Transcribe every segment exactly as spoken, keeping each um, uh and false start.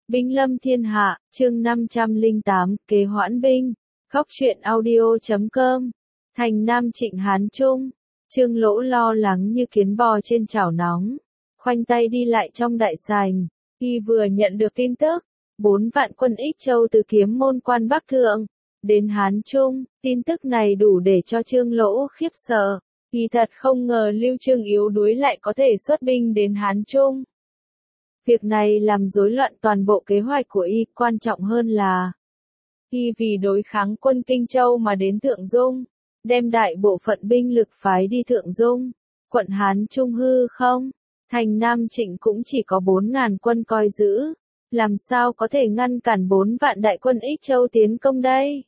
Binh lâm thiên hạ, chương năm trăm lẻ tám, kế hoãn binh. Góc truyện audio chấm com. Thành Nam Trịnh Hán Trung. Trương Lỗ lo lắng như kiến bò trên chảo nóng, khoanh tay đi lại trong đại sảnh. Y vừa nhận được tin tức, bốn vạn quân Ích Châu từ Kiếm Môn quan Bắc Thượng đến Hán Trung, tin tức này đủ để cho Trương Lỗ khiếp sợ. Y thật không ngờ Lưu Trương yếu đuối lại có thể xuất binh đến Hán Trung. Việc này làm rối loạn toàn bộ kế hoạch của Y, quan trọng hơn là Y vì đối kháng quân Kinh Châu mà đến Thượng Dung, đem đại bộ phận binh lực phái đi Thượng Dung, quận Hán Trung hư không? Thành Nam Trịnh cũng chỉ có bốn ngàn quân coi giữ, làm sao có thể ngăn cản bốn vạn đại quân Ích Châu tiến công đây?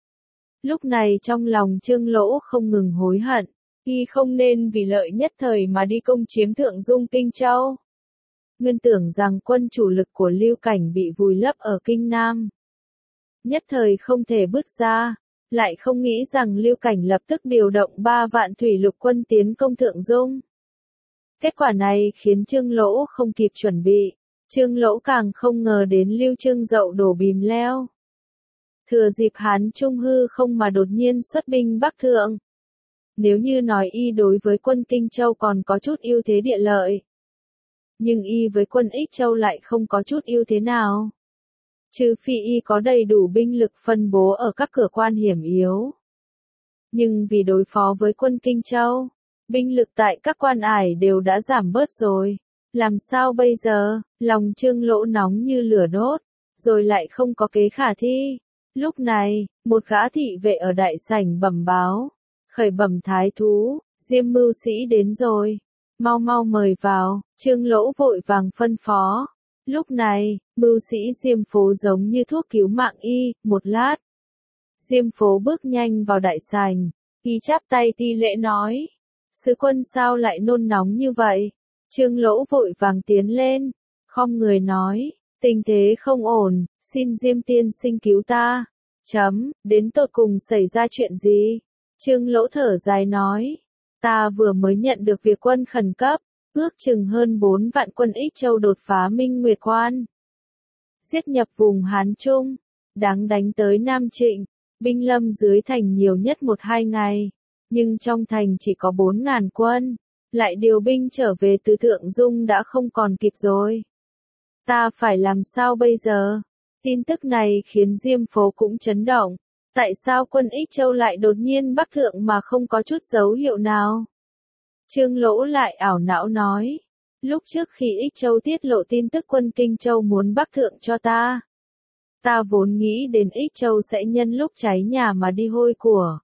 Lúc này trong lòng Trương Lỗ không ngừng hối hận, Y không nên vì lợi nhất thời mà đi công chiếm Thượng Dung Kinh Châu. Nguyên tưởng rằng quân chủ lực của Lưu Cảnh bị vùi lấp ở Kinh Nam, nhất thời không thể bứt ra, lại không nghĩ rằng Lưu Cảnh lập tức điều động ba vạn thủy lục quân tiến công Thượng Dung. Kết quả này khiến Trương Lỗ không kịp chuẩn bị, Trương Lỗ càng không ngờ đến Lưu Trương dậu đổ bìm leo. Thừa dịp Hán Trung hư không mà đột nhiên xuất binh Bắc Thượng. Nếu như nói Y đối với quân Kinh Châu còn có chút ưu thế địa lợi, nhưng Y với quân Ích Châu lại không có chút ưu thế nào. Trừ phi Y có đầy đủ binh lực phân bố ở các cửa quan hiểm yếu. Nhưng vì đối phó với quân Kinh Châu, binh lực tại các quan ải đều đã giảm bớt rồi. Làm sao bây giờ? Lòng Trương Lỗ nóng như lửa đốt, rồi lại không có kế khả thi. Lúc này, một gã thị vệ ở đại sảnh bẩm báo, khởi bẩm thái thú, Diêm mưu sĩ đến rồi. Mau mau mời vào, Trương Lỗ vội vàng phân phó. Lúc này, mưu sĩ Diêm Phố giống như thuốc cứu mạng Y, một lát. Diêm Phố bước nhanh vào đại sảnh, Y chắp tay thi lễ nói. Sứ quân sao lại nôn nóng như vậy? Trương Lỗ vội vàng tiến lên, khom người nói, tình thế không ổn, xin Diêm tiên sinh cứu ta. Chấm, đến tột cùng xảy ra chuyện gì? Trương Lỗ thở dài nói, ta vừa mới nhận được việc quân khẩn cấp, ước chừng hơn bốn vạn quân Ích Châu đột phá Minh Nguyệt Quan, giết nhập vùng Hán Trung, đáng đánh tới Nam Trịnh, binh lâm dưới thành nhiều nhất một hai ngày, nhưng trong thành chỉ có bốn ngàn quân, lại điều binh trở về từ Thượng Dung đã không còn kịp rồi. Ta phải làm sao bây giờ? Tin tức này khiến Diêm Phố cũng chấn động. Tại sao quân Ích Châu lại đột nhiên Bắc Thượng mà không có chút dấu hiệu nào? Trương Lỗ lại ảo não nói. Lúc trước khi Ích Châu tiết lộ tin tức quân Kinh Châu muốn Bắc Thượng cho ta, ta vốn nghĩ đến Ích Châu sẽ nhân lúc cháy nhà mà đi hôi của.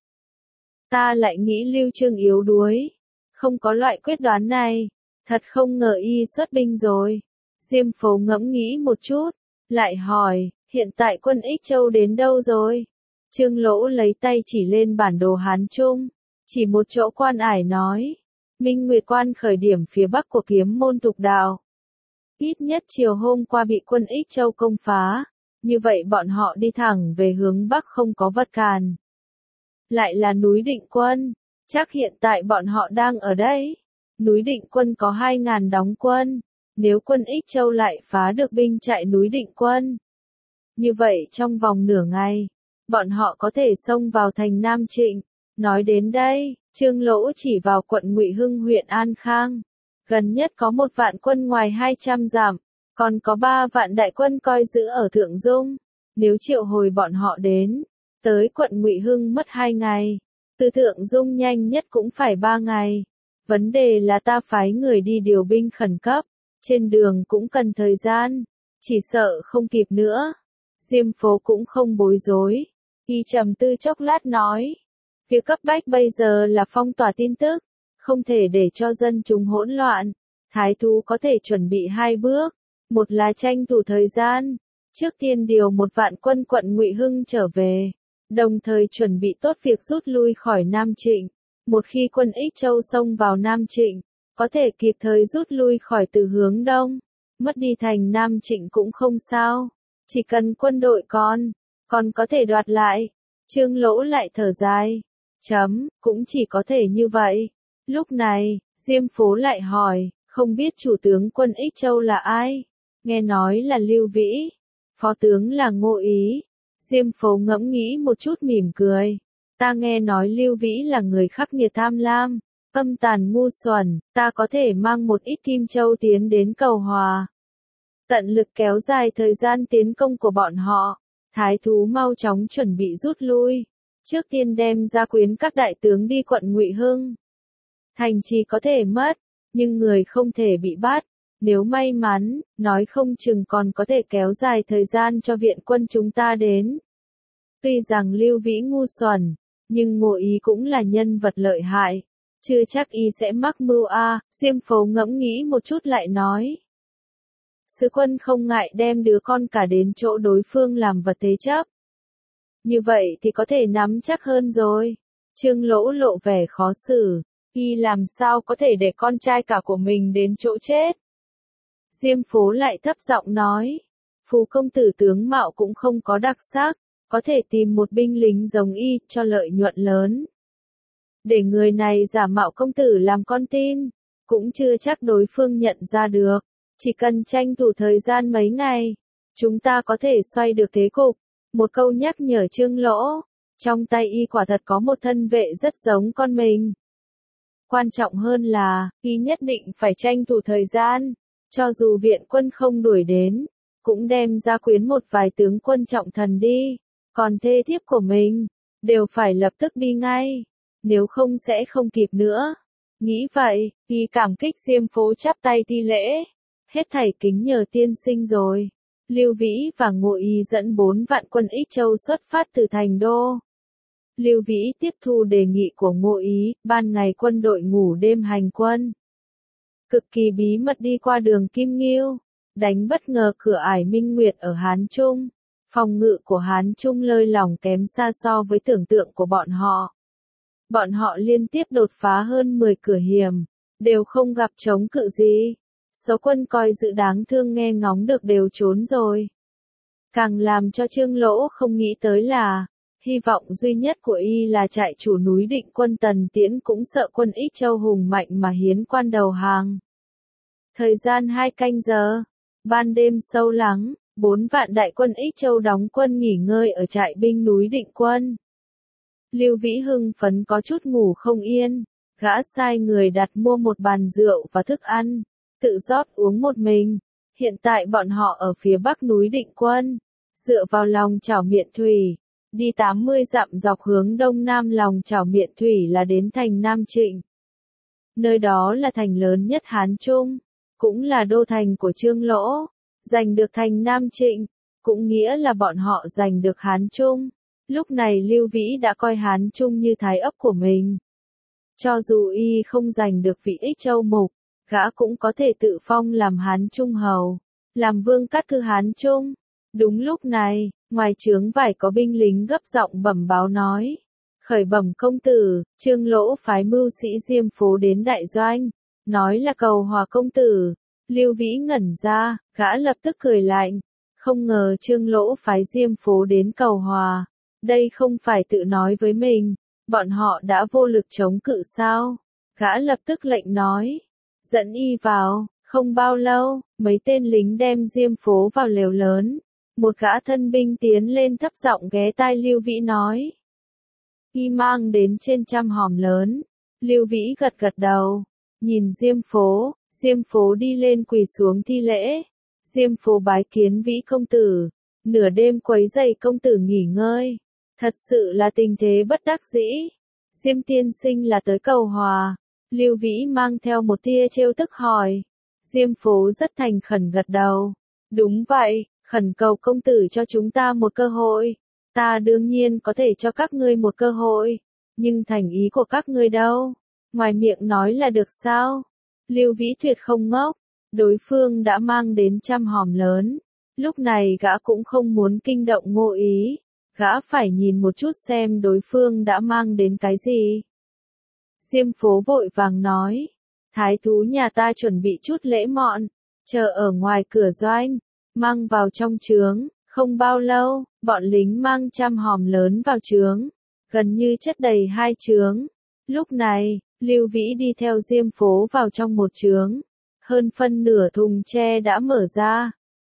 Ta lại nghĩ Lưu Trương yếu đuối, không có loại quyết đoán này, thật không ngờ Y xuất binh rồi. Diêm Phố ngẫm nghĩ một chút, lại hỏi, hiện tại quân Ích Châu đến đâu rồi? Trương Lỗ lấy tay chỉ lên bản đồ Hán Trung, chỉ một chỗ quan ải nói, Minh Nguyệt Quan khởi điểm phía bắc của Kiếm Môn Tục Đạo. Ít nhất chiều hôm qua bị quân Ích Châu công phá, như vậy bọn họ đi thẳng về hướng bắc không có vật cản. Lại là núi Định Quân, chắc hiện tại bọn họ đang ở đây. Núi Định Quân có hai ngàn đóng quân, nếu quân Ích Châu lại phá được binh trại núi Định Quân, như vậy trong vòng nửa ngày, bọn họ có thể xông vào thành Nam Trịnh. Nói đến đây, Trương Lỗ chỉ vào quận Ngụy Hưng huyện An Khang, gần nhất có một vạn quân ngoài hai trăm dặm, còn có ba vạn đại quân coi giữ ở Thượng Dung. Nếu triệu hồi bọn họ đến, tới quận Ngụy Hưng mất hai ngày, từ Thượng Dung nhanh nhất cũng phải ba ngày. Vấn đề là ta phái người đi điều binh khẩn cấp, trên đường cũng cần thời gian, chỉ sợ không kịp nữa. Diêm Phố cũng không bối rối, Y trầm tư chốc lát nói, việc cấp bách bây giờ là phong tỏa tin tức, không thể để cho dân chúng hỗn loạn. Thái thú có thể chuẩn bị hai bước, một là tranh thủ thời gian, trước tiên điều một vạn quân quận Ngụy Hưng trở về, đồng thời chuẩn bị tốt việc rút lui khỏi Nam Trịnh. Một khi quân Ích Châu xông vào Nam Trịnh, có thể kịp thời rút lui khỏi từ hướng đông, mất đi thành Nam Trịnh cũng không sao, chỉ cần quân đội còn, còn có thể đoạt lại. Trương Lỗ lại thở dài, chấm, cũng chỉ có thể như vậy. Lúc này, Diêm Phố lại hỏi, không biết chủ tướng quân Ích Châu là ai? Nghe nói là Lưu Vĩ, Phó tướng là Ngô Ý. Diêm Phố ngẫm nghĩ một chút mỉm cười. Ta nghe nói Lưu Vĩ là người khắc nghiệt tham lam, âm tàn ngu xuẩn, ta có thể mang một ít kim châu tiến đến cầu hòa. Tận lực kéo dài thời gian tiến công của bọn họ. Thái thú mau chóng chuẩn bị rút lui. Trước tiên đem gia quyến các đại tướng đi quận Ngụy Hưng. Thành trì có thể mất, nhưng người không thể bị bắt. Nếu may mắn, nói không chừng còn có thể kéo dài thời gian cho viện quân chúng ta đến. Tuy rằng Lưu Vĩ ngu xuẩn, nhưng Ngô Ý cũng là nhân vật lợi hại. Chưa chắc y sẽ mắc mưu a. À. Diêm Phố ngẫm nghĩ một chút lại nói. Sứ quân không ngại đem đứa con cả đến chỗ đối phương làm vật thế chấp. Như vậy thì có thể nắm chắc hơn rồi. Trương Lỗ lộ vẻ khó xử. Y làm sao có thể để con trai cả của mình đến chỗ chết. Diêm Phố lại thấp giọng nói. Phú công tử tướng mạo cũng không có đặc sắc. Có thể tìm một binh lính giống y cho lợi nhuận lớn. Để người này giả mạo công tử làm con tin. Cũng chưa chắc đối phương nhận ra được. Chỉ cần tranh thủ thời gian mấy ngày. Chúng ta có thể xoay được thế cục. Một câu nhắc nhở Trương Lỗ. Trong tay y quả thật có một thân vệ rất giống con mình. Quan trọng hơn là, y nhất định phải tranh thủ thời gian. Cho dù viện quân không đuổi đến. Cũng đem ra quyến một vài tướng quân trọng thần đi. Còn thê thiếp của mình. Đều phải lập tức đi ngay. Nếu không sẽ không kịp nữa. Nghĩ vậy, y cảm kích Diêm Phố chắp tay thi lễ. Hết thảy kính nhờ tiên sinh rồi. Lưu Vĩ và Ngô Ý dẫn bốn vạn quân Ích Châu xuất phát từ thành đô. Lưu Vĩ tiếp thu đề nghị của Ngô Ý, ban ngày quân đội ngủ đêm hành quân. Cực kỳ bí mật đi qua đường Kim Ngưu, đánh bất ngờ cửa ải Minh Nguyệt ở Hán Trung. Phòng ngự của Hán Trung lơi lỏng kém xa so với tưởng tượng của bọn họ. Bọn họ liên tiếp đột phá hơn mười cửa hiểm, đều không gặp chống cự gì. Số quân coi dự đáng thương nghe ngóng được đều trốn rồi. Càng làm cho Trương Lỗ không nghĩ tới là, hy vọng duy nhất của y là trại chủ núi Định quân Tần Tiễn cũng sợ quân Ích Châu hùng mạnh mà hiến quan đầu hàng. Thời gian hai canh giờ, ban đêm sâu lắng, bốn vạn đại quân Ích Châu đóng quân nghỉ ngơi ở trại binh núi Định quân. Lưu Vĩ hưng phấn có chút ngủ không yên, gã sai người đặt mua một bàn rượu và thức ăn. Tự rót uống một mình. Hiện tại bọn họ ở phía bắc núi Định quân. Dựa vào lòng chảo Miện Thủy. Đi tám mươi dặm dọc hướng đông nam lòng chảo Miện Thủy là đến thành Nam Trịnh. Nơi đó là thành lớn nhất Hán Trung. Cũng là đô thành của Trương Lỗ. Giành được thành Nam Trịnh. Cũng nghĩa là bọn họ giành được Hán Trung. Lúc này Lưu Vĩ đã coi Hán Trung như thái ấp của mình. Cho dù y không giành được vị Ích Châu mục. Gã cũng có thể tự phong làm Hán Trung hầu, làm vương cát cư Hán Trung. Đúng lúc này, ngoài trướng vải có binh lính gấp giọng bẩm báo nói. Khởi bẩm công tử, Trương Lỗ phái mưu sĩ Diêm Phố đến đại doanh, nói là cầu hòa công tử. Lưu Vĩ ngẩn ra, gã lập tức cười lạnh. Không ngờ Trương Lỗ phái Diêm Phố đến cầu hòa. Đây không phải tự nói với mình, bọn họ đã vô lực chống cự sao? Gã lập tức lệnh nói. Dẫn y vào, không bao lâu, mấy tên lính đem Diêm Phố vào lều lớn. Một gã thân binh tiến lên thấp giọng ghé tai Lưu Vĩ nói. Y mang đến trên trăm hòm lớn. Lưu Vĩ gật gật đầu, nhìn Diêm Phố, Diêm Phố đi lên quỳ xuống thi lễ. Diêm Phố bái kiến Vĩ công tử, nửa đêm quấy rầy công tử nghỉ ngơi. Thật sự là tình thế bất đắc dĩ. Diêm tiên sinh là tới cầu hòa. Lưu Vĩ mang theo một tia trêu tức hỏi. Diêm Phố rất thành khẩn gật đầu. Đúng vậy, khẩn cầu công tử cho chúng ta một cơ hội. Ta đương nhiên có thể cho các ngươi một cơ hội. Nhưng thành ý của các ngươi đâu? Ngoài miệng nói là được sao? Lưu Vĩ tuyệt không ngốc. Đối phương đã mang đến trăm hòm lớn. Lúc này gã cũng không muốn kinh động Ngô Ý. Gã phải nhìn một chút xem đối phương đã mang đến cái gì. Diêm Phố vội vàng nói. Thái thú nhà ta chuẩn bị chút lễ mọn. Chờ ở ngoài cửa doanh. Mang vào trong trướng. Không bao lâu, bọn lính mang trăm hòm lớn vào trướng. Gần như chất đầy hai trướng. Lúc này, Lưu Vĩ đi theo Diêm Phố vào trong một trướng. Hơn phân nửa thùng tre đã mở ra.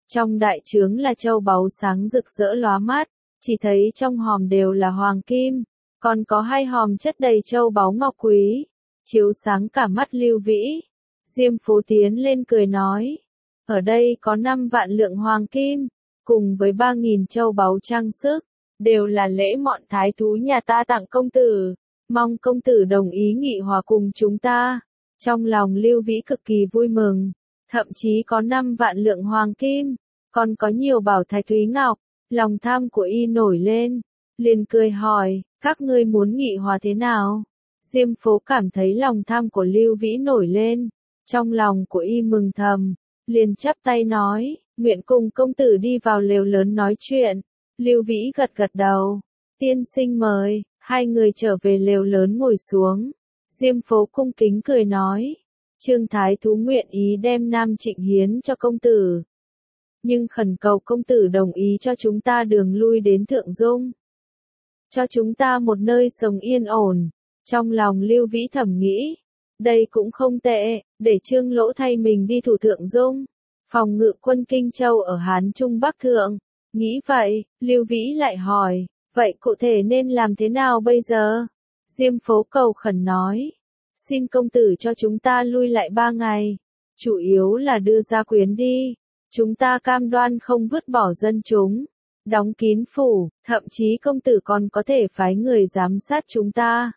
Trong đại trướng là châu báu sáng rực rỡ lóa mắt, chỉ thấy trong hòm đều là hoàng kim, còn có hai hòm chất đầy châu báu ngọc quý, chiếu sáng cả mắt Lưu Vĩ. Diêm Phố tiến lên cười nói, ở đây có năm vạn lượng hoàng kim, cùng với ba nghìn châu báu trang sức, đều là lễ mọn thái thú nhà ta tặng công tử, mong công tử đồng ý nghị hòa cùng chúng ta. Trong lòng Lưu Vĩ cực kỳ vui mừng, thậm chí có năm vạn lượng hoàng kim, còn có nhiều bảo thạch thúy ngọc, lòng tham của y nổi lên, liền cười hỏi, các ngươi muốn nghị hòa thế nào? Diêm Phố cảm thấy lòng tham của Lưu Vĩ nổi lên, trong lòng của y mừng thầm, liền chắp tay nói, nguyện cùng công tử đi vào lều lớn nói chuyện. Lưu Vĩ gật gật đầu, tiên sinh mời, hai người trở về lều lớn ngồi xuống. Diêm Phố cung kính cười nói, Trương Thái Thú nguyện ý đem Nam Trịnh hiến cho công tử, nhưng khẩn cầu công tử đồng ý cho chúng ta đường lui đến Thượng Dung, cho chúng ta một nơi sống yên ổn. Trong lòng Lưu Vĩ thầm nghĩ, đây cũng không tệ, để Trương Lỗ thay mình đi thủ Thượng Dung, phòng ngự quân Kinh Châu ở Hán Trung Bắc Thượng. Nghĩ vậy, Lưu Vĩ lại hỏi, vậy cụ thể nên làm thế nào bây giờ? Diêm Phố cầu khẩn nói, xin công tử cho chúng ta lui lại ba ngày, chủ yếu là đưa gia quyến đi, chúng ta cam đoan không vứt bỏ dân chúng, đóng kín phủ, thậm chí công tử còn có thể phái người giám sát chúng ta.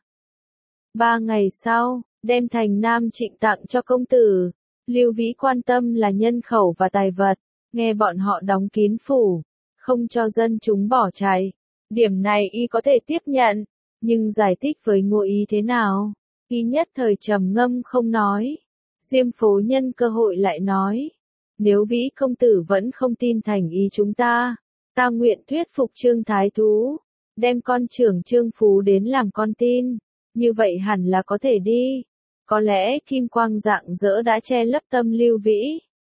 Ba ngày sau, đem thành Nam Trịnh tặng cho công tử. Lưu Vĩ quan tâm là nhân khẩu và tài vật, nghe bọn họ đóng kín phủ, không cho dân chúng bỏ chạy. Điểm này y có thể tiếp nhận, nhưng giải thích với Ngô Ý thế nào? Y nhất thời trầm ngâm không nói. Diêm Phố nhân cơ hội lại nói, nếu Vĩ công tử vẫn không tin thành ý chúng ta, ta nguyện thuyết phục Trương Thái Thú, đem con trưởng Trương Phú đến làm con tin, như vậy hẳn là có thể đi. Có lẽ kim quang rạng rỡ đã che lấp tâm Lưu Vĩ.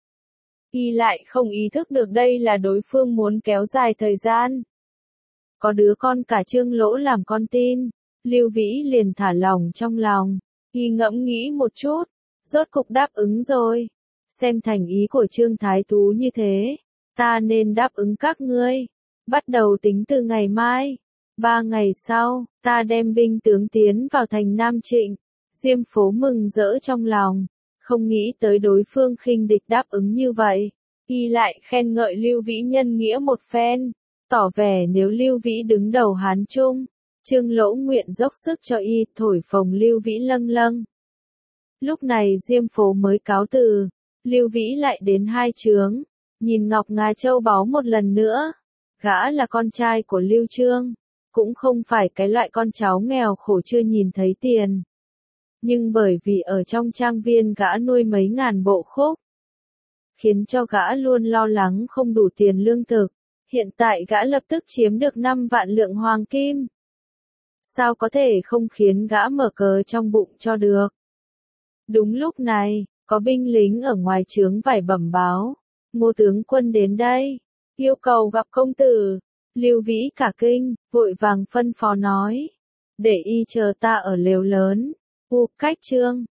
Y lại không ý thức được đây là đối phương muốn kéo dài thời gian. Có đứa con cả Trương Lỗ làm con tin, Lưu Vĩ liền thả lòng trong lòng. Y ngẫm nghĩ một chút, rốt cục đáp ứng rồi. Xem thành ý của Trương Thái Thú như thế, ta nên đáp ứng các ngươi. Bắt đầu tính từ ngày mai, ba ngày sau, ta đem binh tướng tiến vào thành Nam Trịnh. Diêm Phố mừng rỡ trong lòng, không nghĩ tới đối phương khinh địch đáp ứng như vậy. Y lại khen ngợi Lưu Vĩ nhân nghĩa một phen, tỏ vẻ nếu Lưu Vĩ đứng đầu Hán Trung, Trương Lỗ nguyện dốc sức cho y, thổi phồng Lưu Vĩ lâng lâng. Lúc này Diêm Phố mới cáo từ, Lưu Vĩ lại đến hai trướng, nhìn ngọc ngà châu báu một lần nữa. Gã là con trai của Lưu Trương, cũng không phải cái loại con cháu nghèo khổ chưa nhìn thấy tiền. Nhưng bởi vì ở trong trang viên gã nuôi mấy ngàn bộ khúc, khiến cho gã luôn lo lắng không đủ tiền lương thực. Hiện tại gã lập tức chiếm được năm vạn lượng hoàng kim. Sao có thể không khiến gã mở cờ trong bụng cho được? Đúng lúc này, có binh lính ở ngoài trướng vải bẩm báo, Ngô tướng quân đến đây, yêu cầu gặp công tử. Lưu Vĩ cả kinh, vội vàng phân phó nói, để y chờ ta ở lều lớn. U cách Trương,